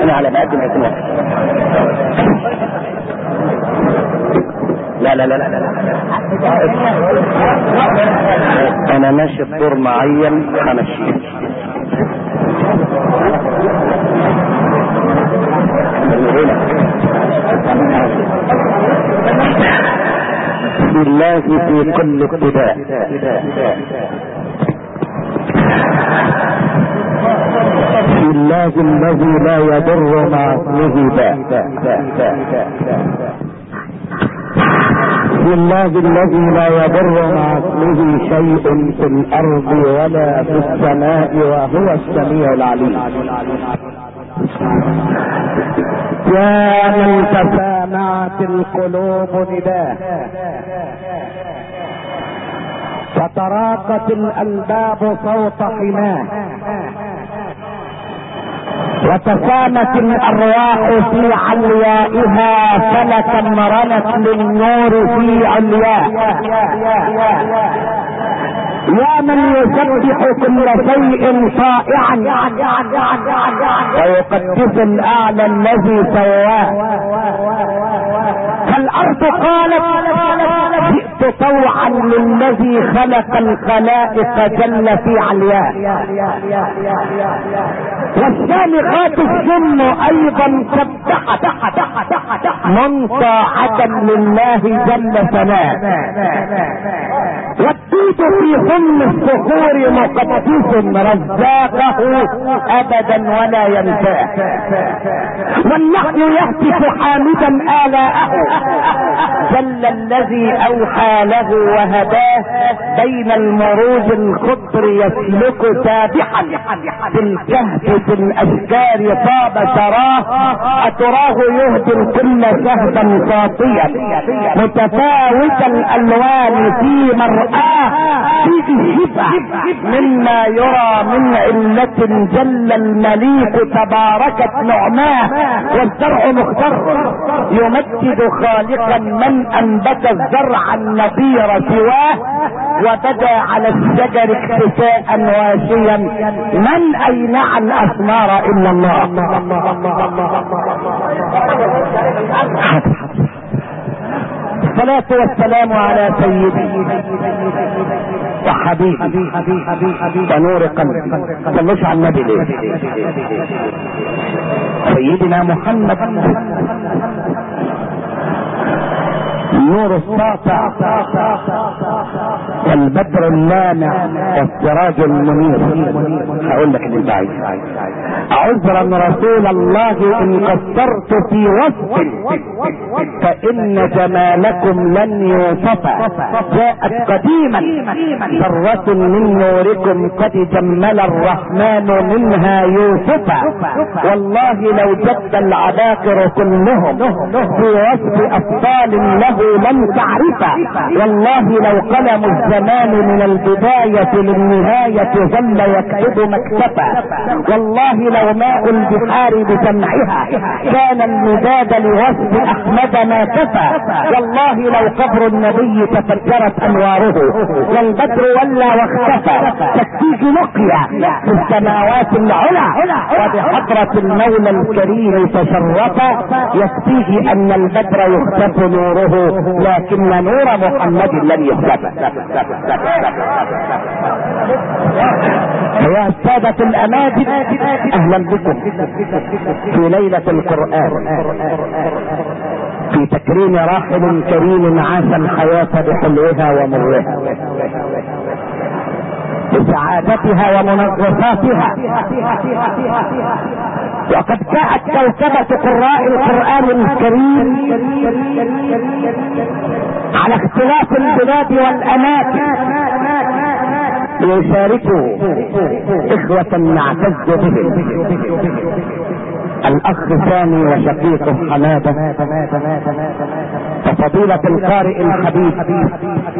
انا على ما اقدم اسمه. لا لا لا لا لا انا ماشي بدور معين همشيه. بسم الله في كل ابتداء. بسم الله الذي لا يضر مع اسمه داء. بسم الله الذي لا يضر مع اسمه شيء في الارض ولا في السماء وهو السميع العليم. يا من تسامعت القلوب نداه وتراقت الالباب صوت حماه وتسامت الارواح في عليائها فلكا مرنت للنور في علياه. يا من يسبح كل شيء طائعا ويقدس الاعلى الذي سواه. فالارض قالت جئت طوعا للذي خلق الخلائق جل في علياه. والسامخات السم ايضا سبحت منطاعة لله جل ثناه. والدود في خم الصخور مقدس رزاقه ابدا ولا ينساه. والنحل يهتف حامدا آلاءه جل الذي اوحى له وهداه. بين المروج الخضر يسلك سابحا بالكهف في الاشجار طاب سراه. اتراه يهدم كل شهدا ساطيا متفاوت الالوان في مرآه. فيه الشفع مما يرى من علة جل المليك تباركت نعماه. والزرع مختر يمجد خالقا من انبت الزرع النضير سواه. وبدا على الشجر اكتفاء واشيا من اينع الاثمار الا الله. الصلاة والسلام على سيدي وحبيبي ونور قلبي. صلوش على النبي ليه؟ سيدنا محمد النور الساطع والبدر اللامع والسراج المنير. هقول لك اللي انت عايزه. عذرا رسول الله ان قصرت في وصف فان جمالكم لن يوصف. جاءت قديما ذرة من نوركم قد جمل الرحمن منها يوسفا. والله لو جد العباقر كلهم في وصف ابطال له لم تعرفه. والله لو قلم الزمان من البداية للنهاية ظل يكتب مكتبا. والله لو ماء البحار بسمعها كان المداد لوصف احمد ما كفى. والله لو قبر النبي تفجرت انواره والبدر ولى واختفى. تكفيك لقيا في السماوات العلى وبحضرة المولى الكريم تشرفا. يكفيه ان البدر يختف نوره لكن نور محمد لن يختفى. يا السادة الاماجد اهلا بكم في ليلة القرآن في تكريم راحل كريم عاش الحياة بحلوها ومرها بسعادتها ومنغصاتها. وقد جاءت كوكبة قراء القرآن الكريم على اختلاف البلاد والاماكن ليشاركوا اخوة نعتز بهم. الاخ ثاني وشقيقه حماده وفضيلة القارئ الحبيب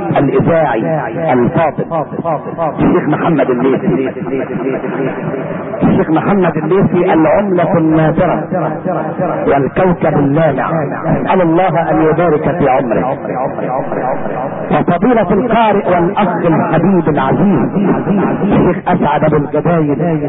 الاذاعي الفاضل الشيخ محمد الليثي الشيخ محمد الليثي العملة النادرة والكوكب اللامع، اسأل الله ان يبارك في عمره. وفضيلة القارئ والاخ الحبيب العزيز الشيخ اسعد ابو الجدايد،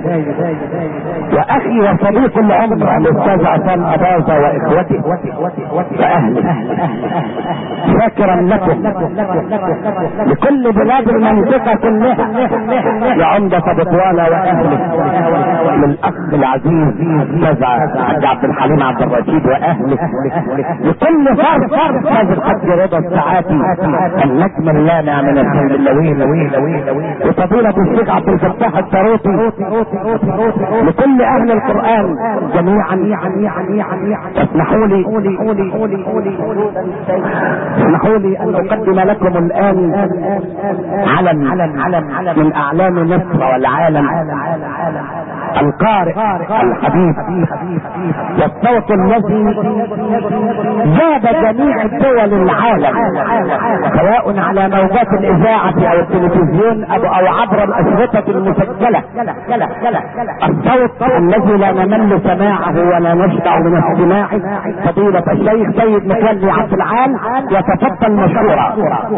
واخي وصديق العمر الاستاذ عصام اباظة واخوته واهله، شاكرا لكم لكل بلاد المنطقة كلها يا عمدة بطوانة واهله، للاخ العزيز استاذ عبد الحليم عبد الرشيد واهله، لكل فرد استاذ الحاج رضا الساعاتي النجم اللامع من الجند اللوين، وفضيلة الشيخ عبد الفتاح الطروطي، لكل اهل القرآن جميعا. اسمحوا لي ان اقدم لكم الان علم من اعلام مصر والعالم، القارئ الحبيب والصوت الذي جاب جميع دول العالم سواء على موجات الاذاعة او التلفزيون او عبر الاشرطة المسجلة، الصوت الذي لا نمل سماعه ولا نشبع من استماعه، فضيلة الشيخ سيد متولي عبد العال، يتفضل مشكورا.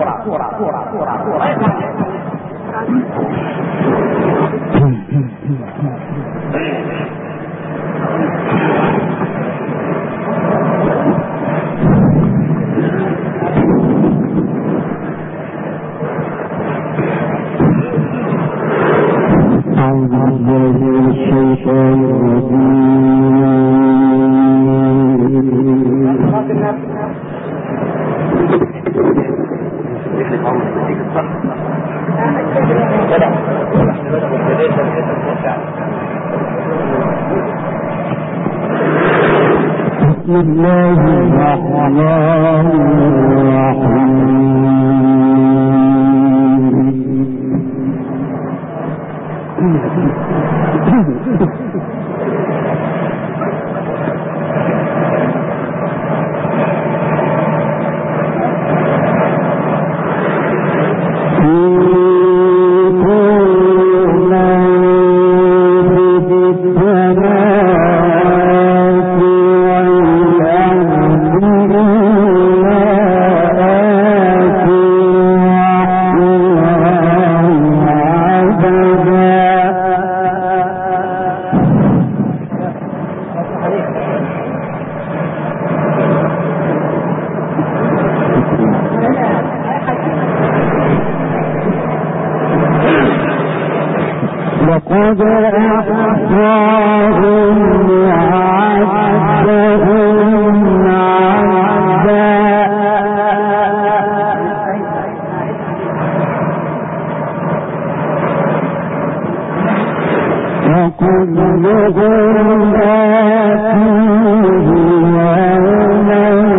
أعوذ بالله من الشيطان الرجيم. بسم الله الرحمن الرحيم. لقد أحصاهم وعدهم عدا وكلهم آتيه يوم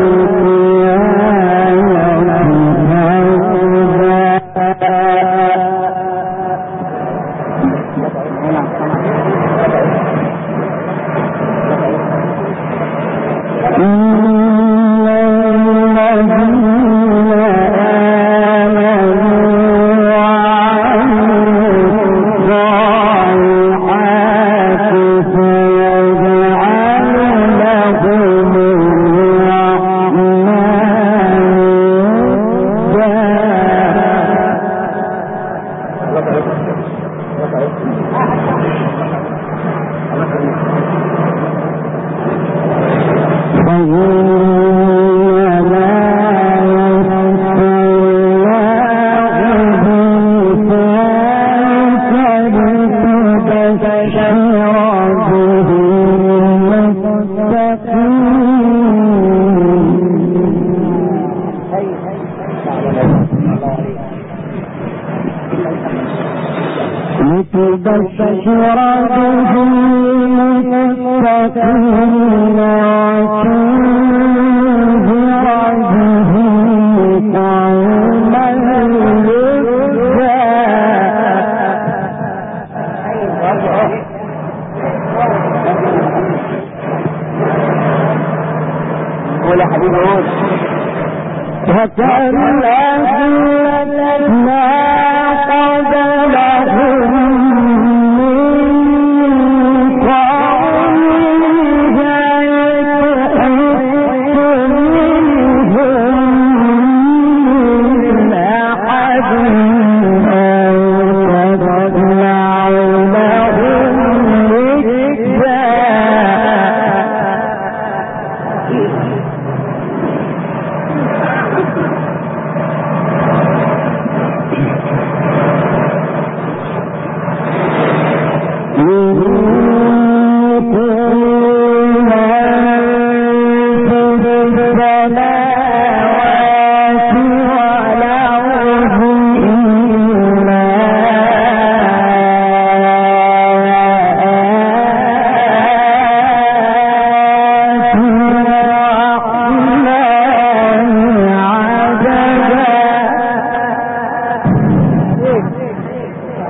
لتبشر به المتقين وتنذر به قوما لدا. قول يا حبيبي قول. وكأن ما قد لهم من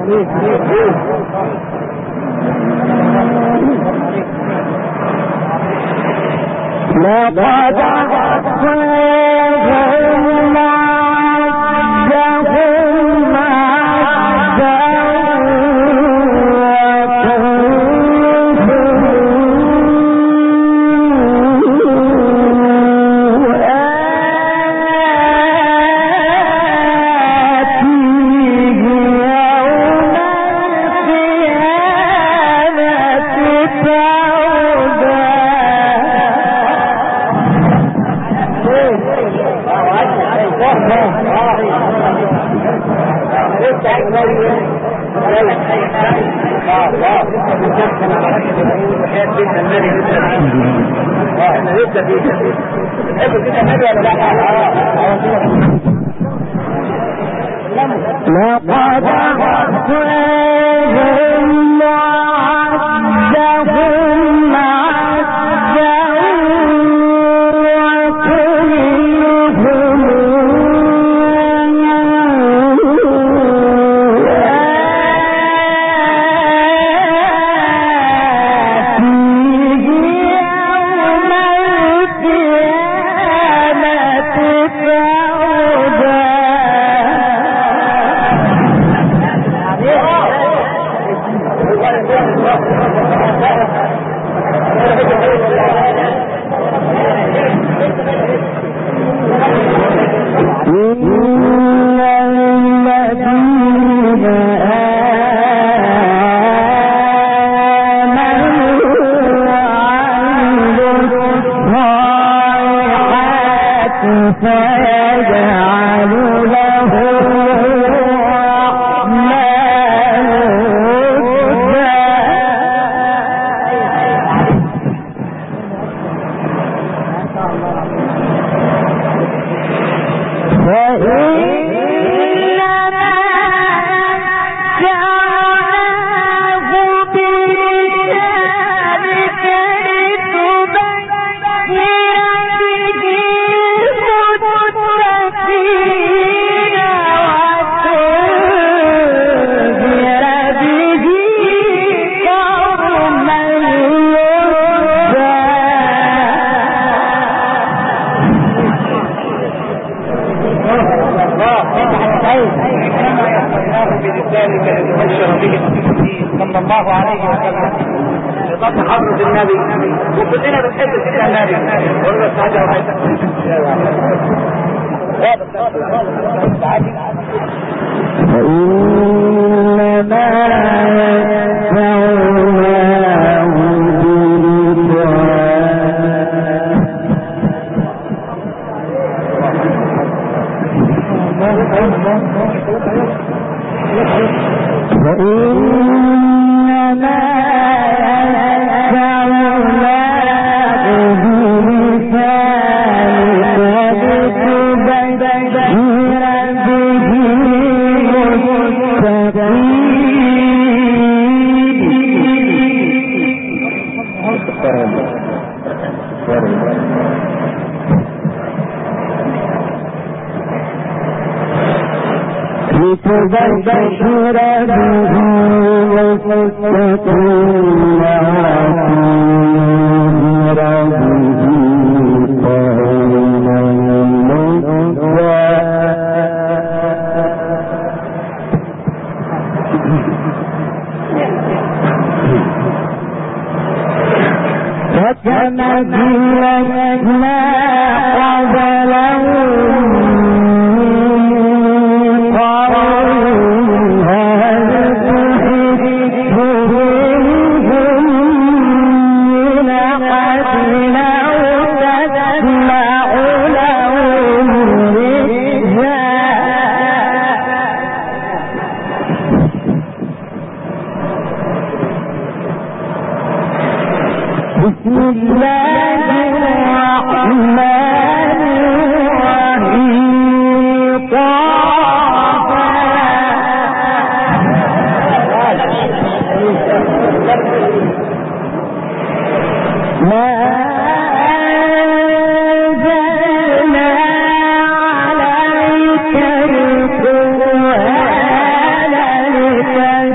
عليك القرآن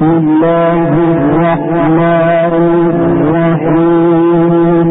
الله الرحمن الرحيم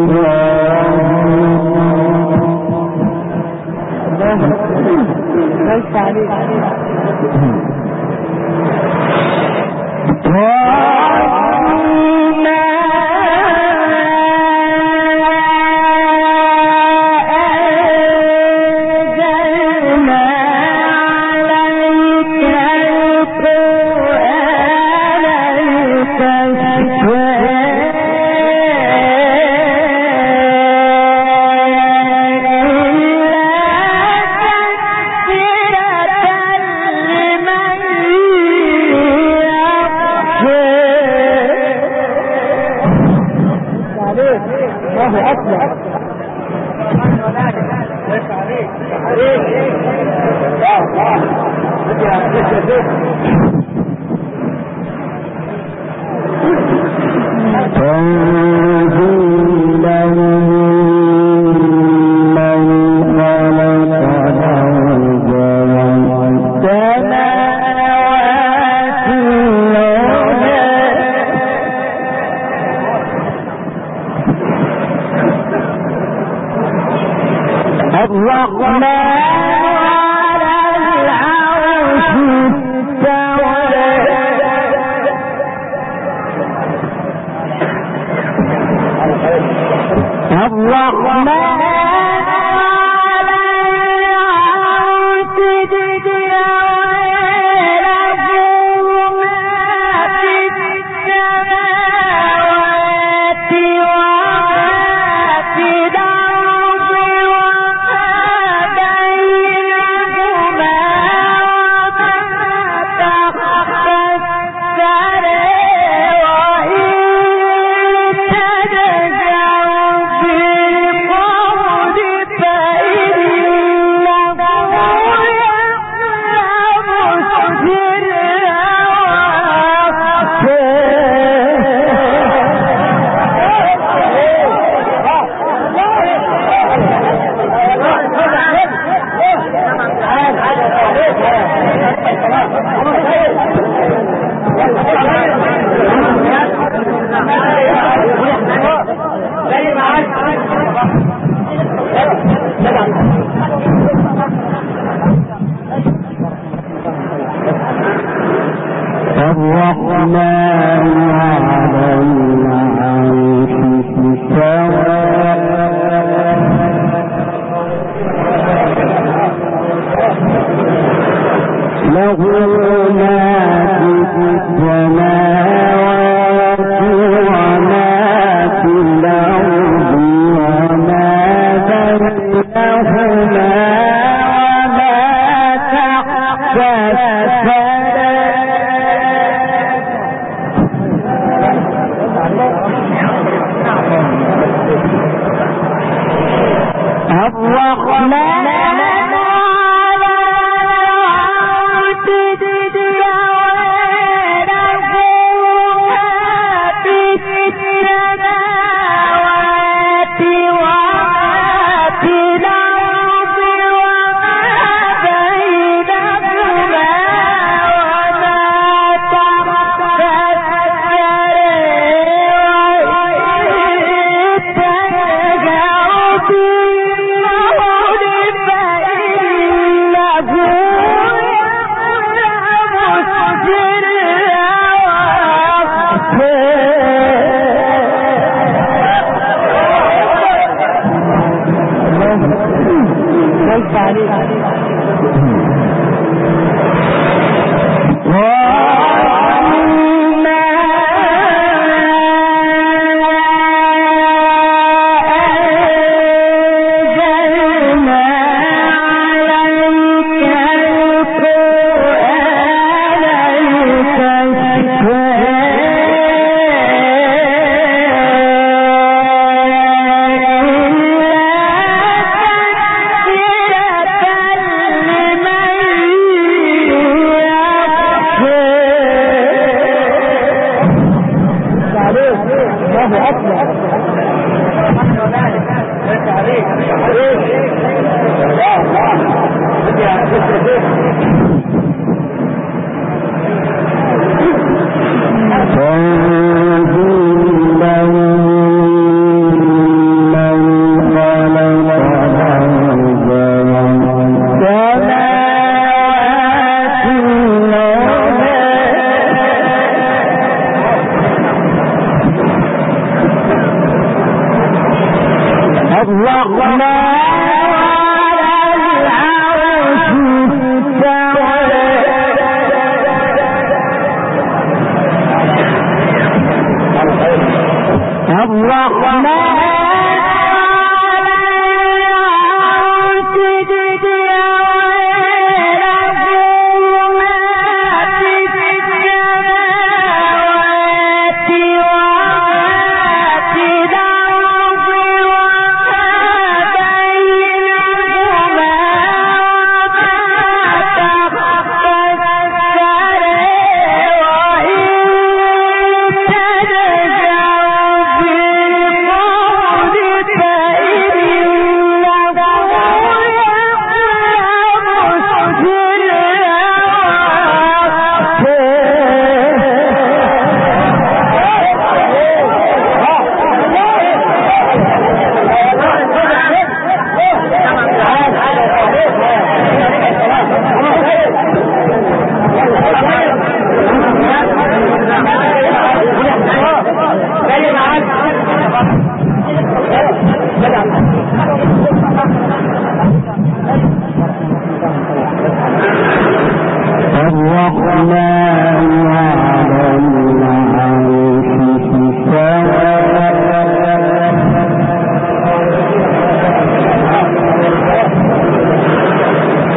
لمن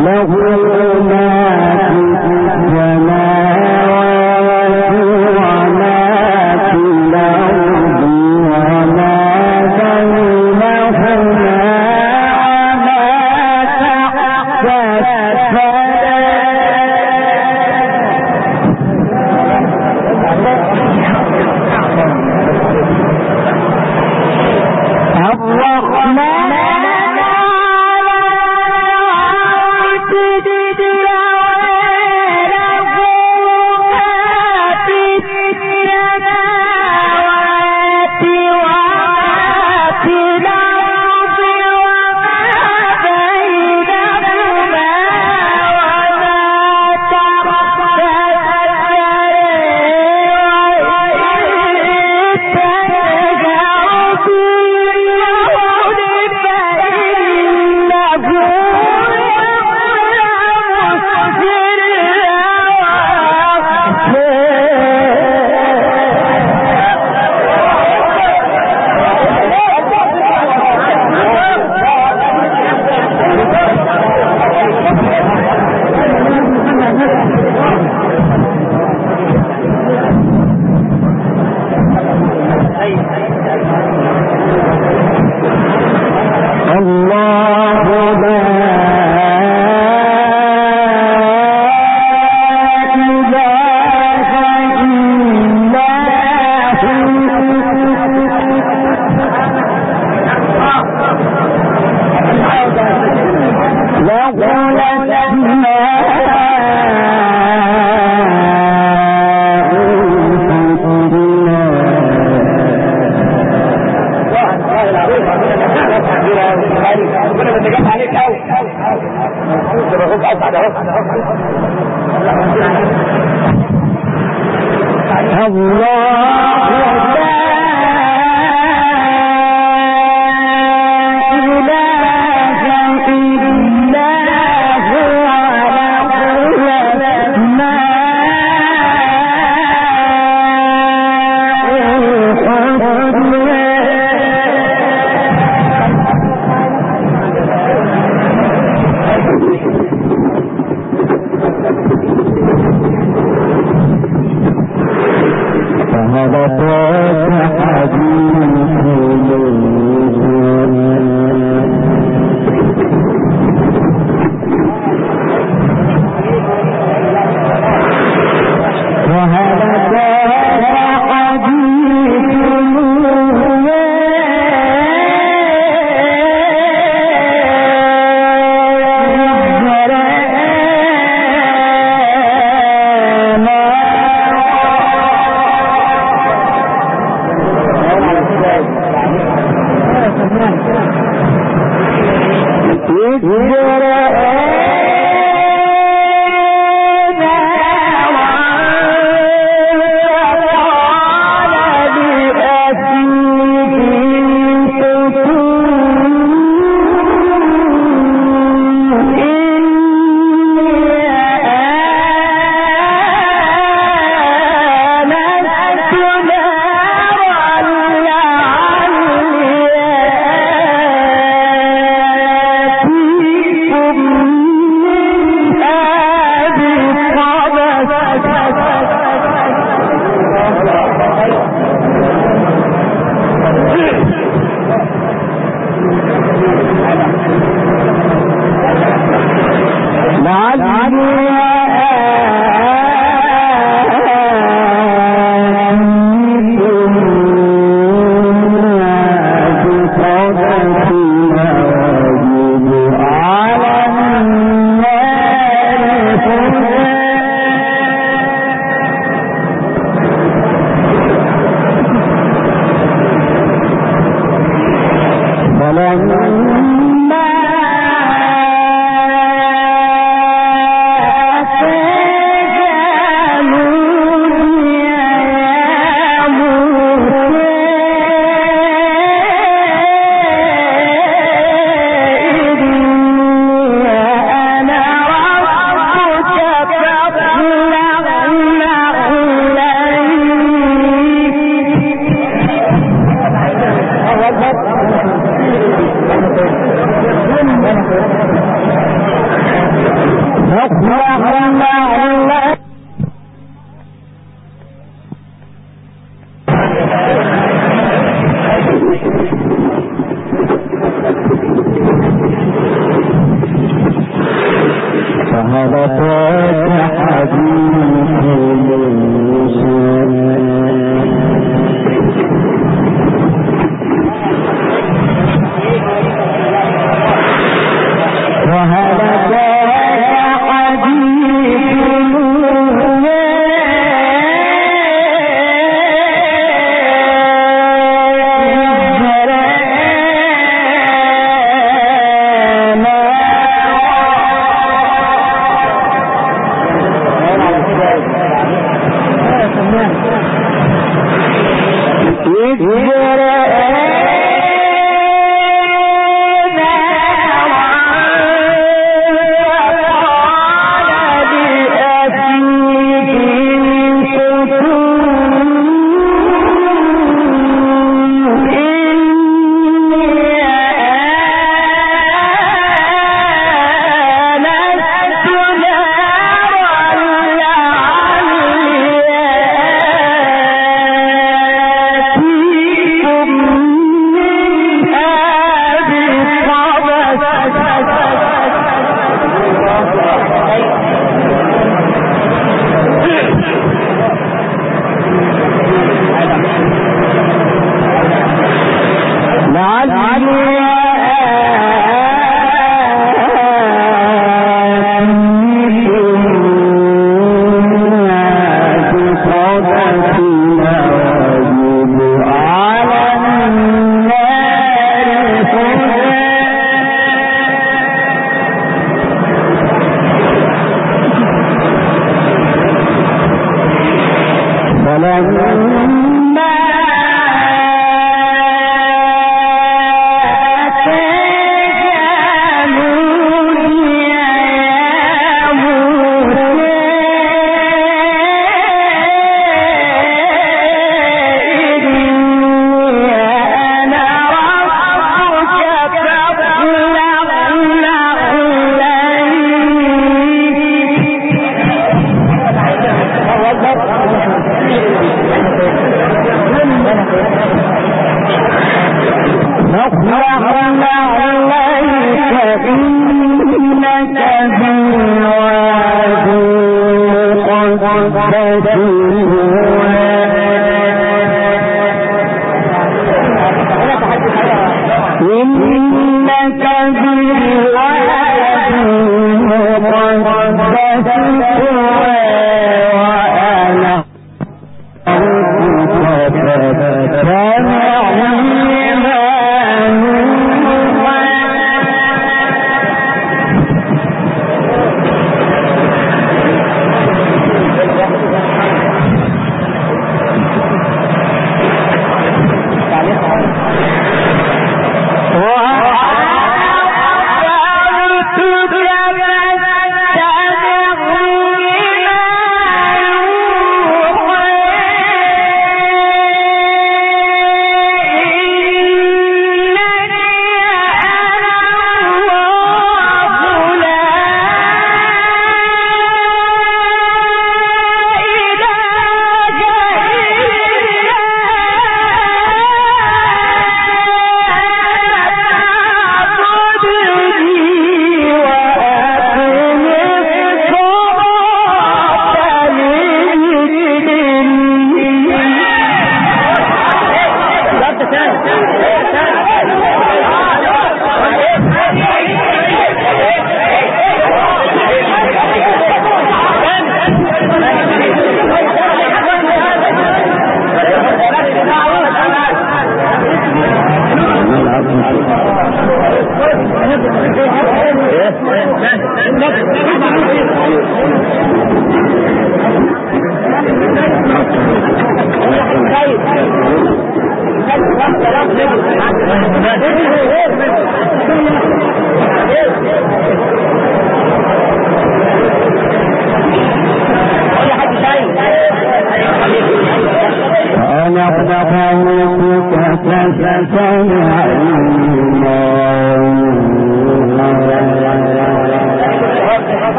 لكم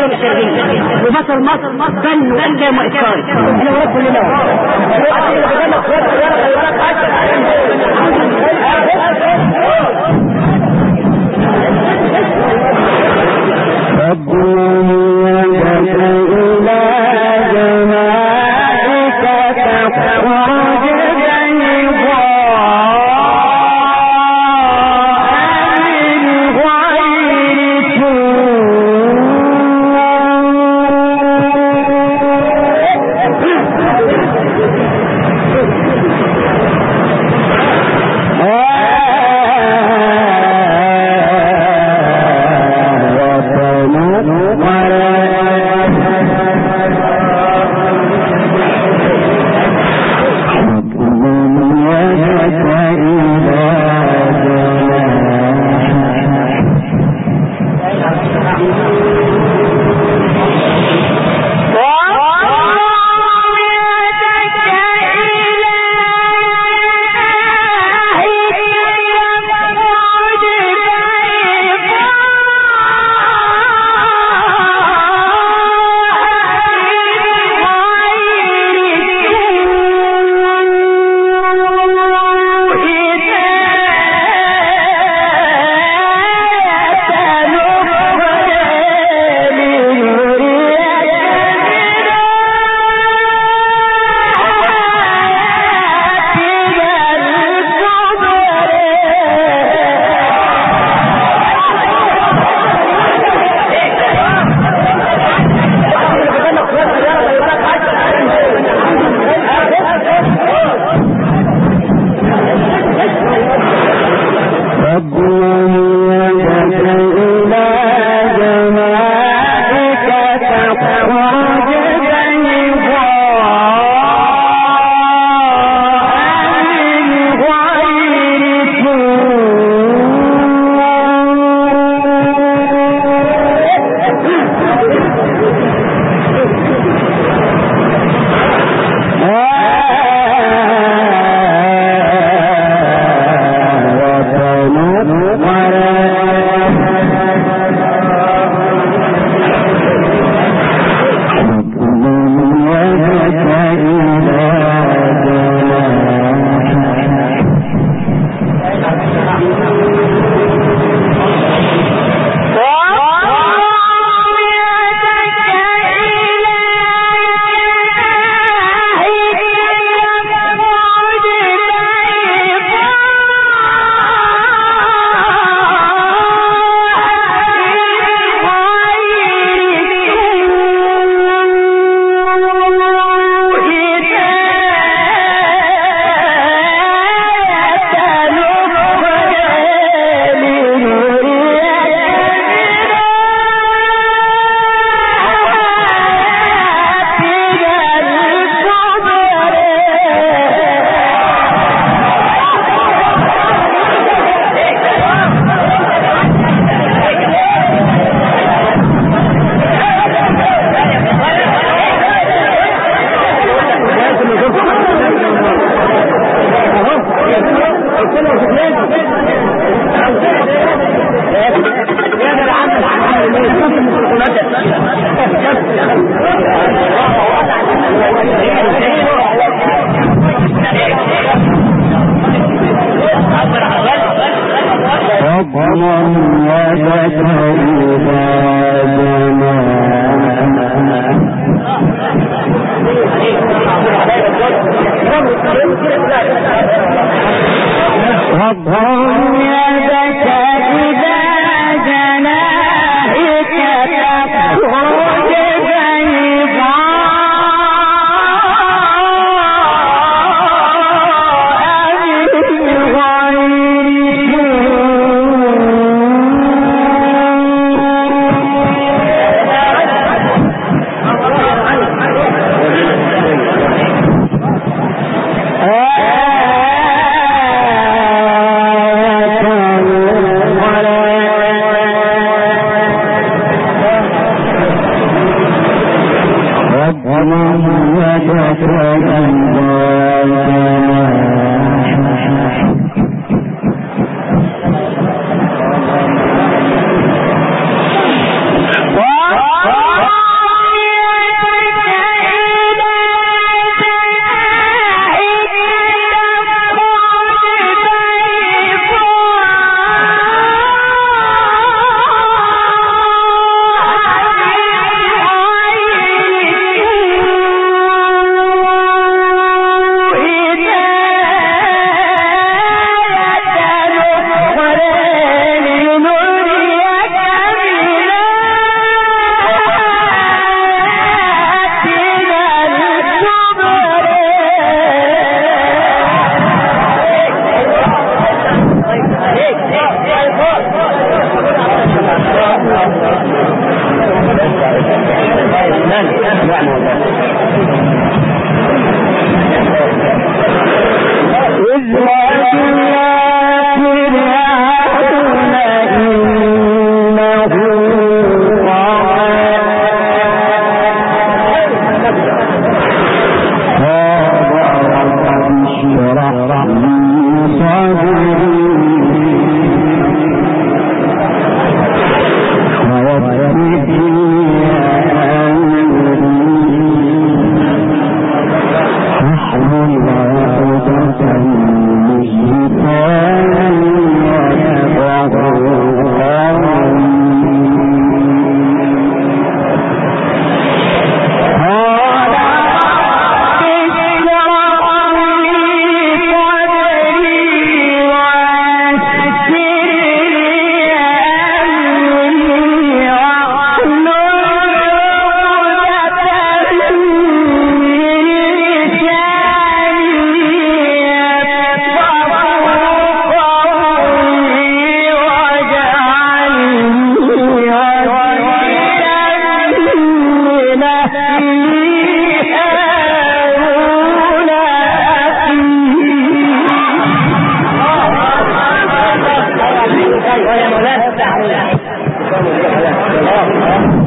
الشرق الشرقي ومصر بنوا قدام وإسرائيل احنا وراك كلنا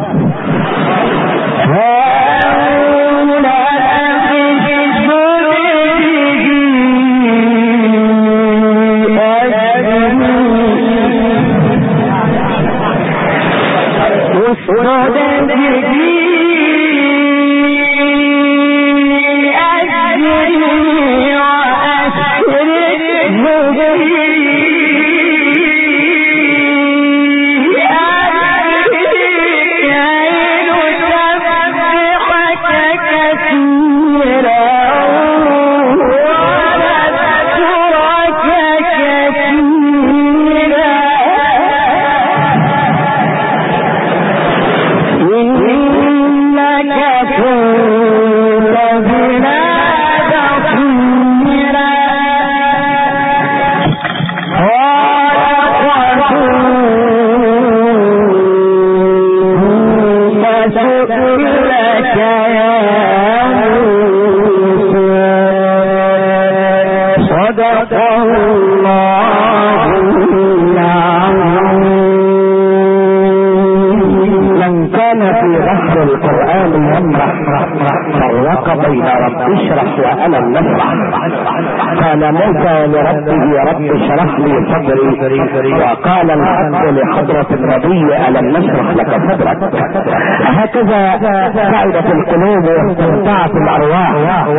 وأنا نشرح. قال موسى لربه رب اشرح لي صدري، وقال الحق لحضرة النبي ألم نشرح لك صدرك. هكذا سعدت القلوب واستمتعت الأرواح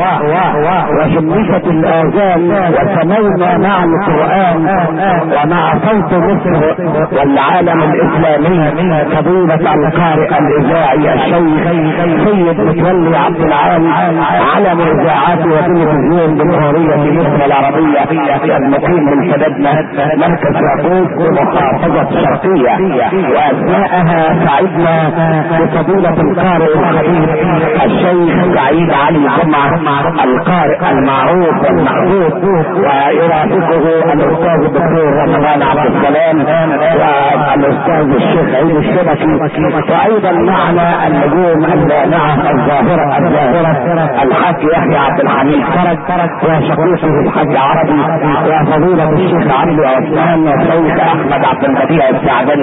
وشمست الآذان وسمعنا مع القرآن ومع صوت مصر والعالم الإسلامي فضيلة القارئ الإذاعي الشيخ سيد متولي عبد العال علم الإذاعات وتلفزيون جمهورية مصر العربية المقيم من سددنا مركز يعقوب بمحافظة الشرقية. وأثناءها سعدنا بفضيلة القارئ الخبير الشيخ سعيد علي جمعة القارئ المعروف والمحبوب، ويرافقه الأستاذ الدكتور رمضان عبد السلام والأستاذ الشيخ عيد الشبكي، وأيضا معنا النجوم اللامعة الظاهرة الحاج يحيى عبد الحميد فرج وشقيقه الحاج عربي وفضيلة الشيخ عبد عثمان والشيخ احمد عبد البديع السعدني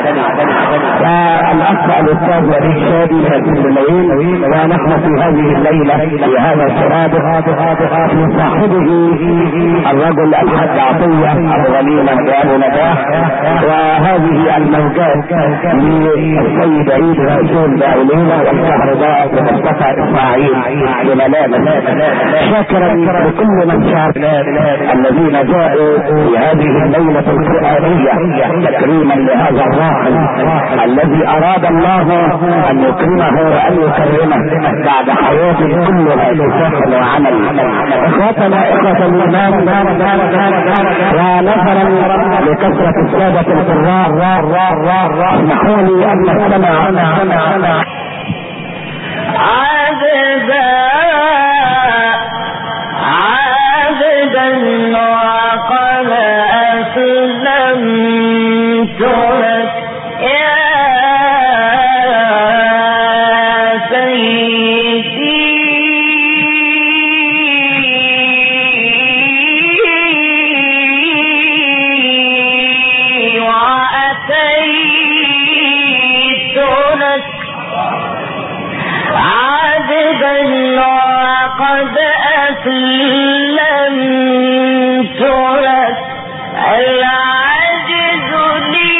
والاخ الاستاذ وليد شادي هذه الليل. ونحن في هذه الليله في هذا السرادق في صاحبه الرجل الحاج عطيه الغنيمه بابو نجاح، وهذه الموجات للسيد عيد رسول باولينا والكهرباء ومصطفى اسماعيل بملامه. شاكرا لكل من شارك الذين جاءوا في هذه الليلة القرآنية تكريما لهذا الراحل الذي أراد الله أن يكرمه وأن يكرمه بعد حياته كلها بفخر وعمل. إخوتنا إخوة الإيمان، ونظرا لكثرة السادة القراء اسمحوا لي أن نستمع وقد أسلمت لك يا سيدي وأتيت لك عبدا وقد أسلمت لك العجز لي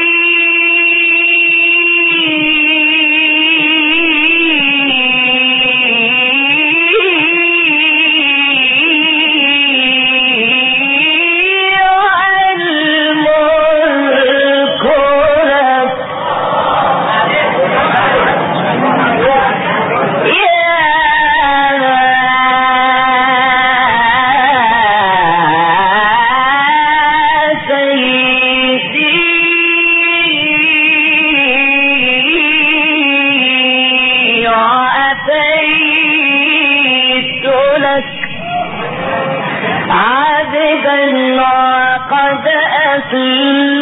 والملك لك عبدا وقد أسلمت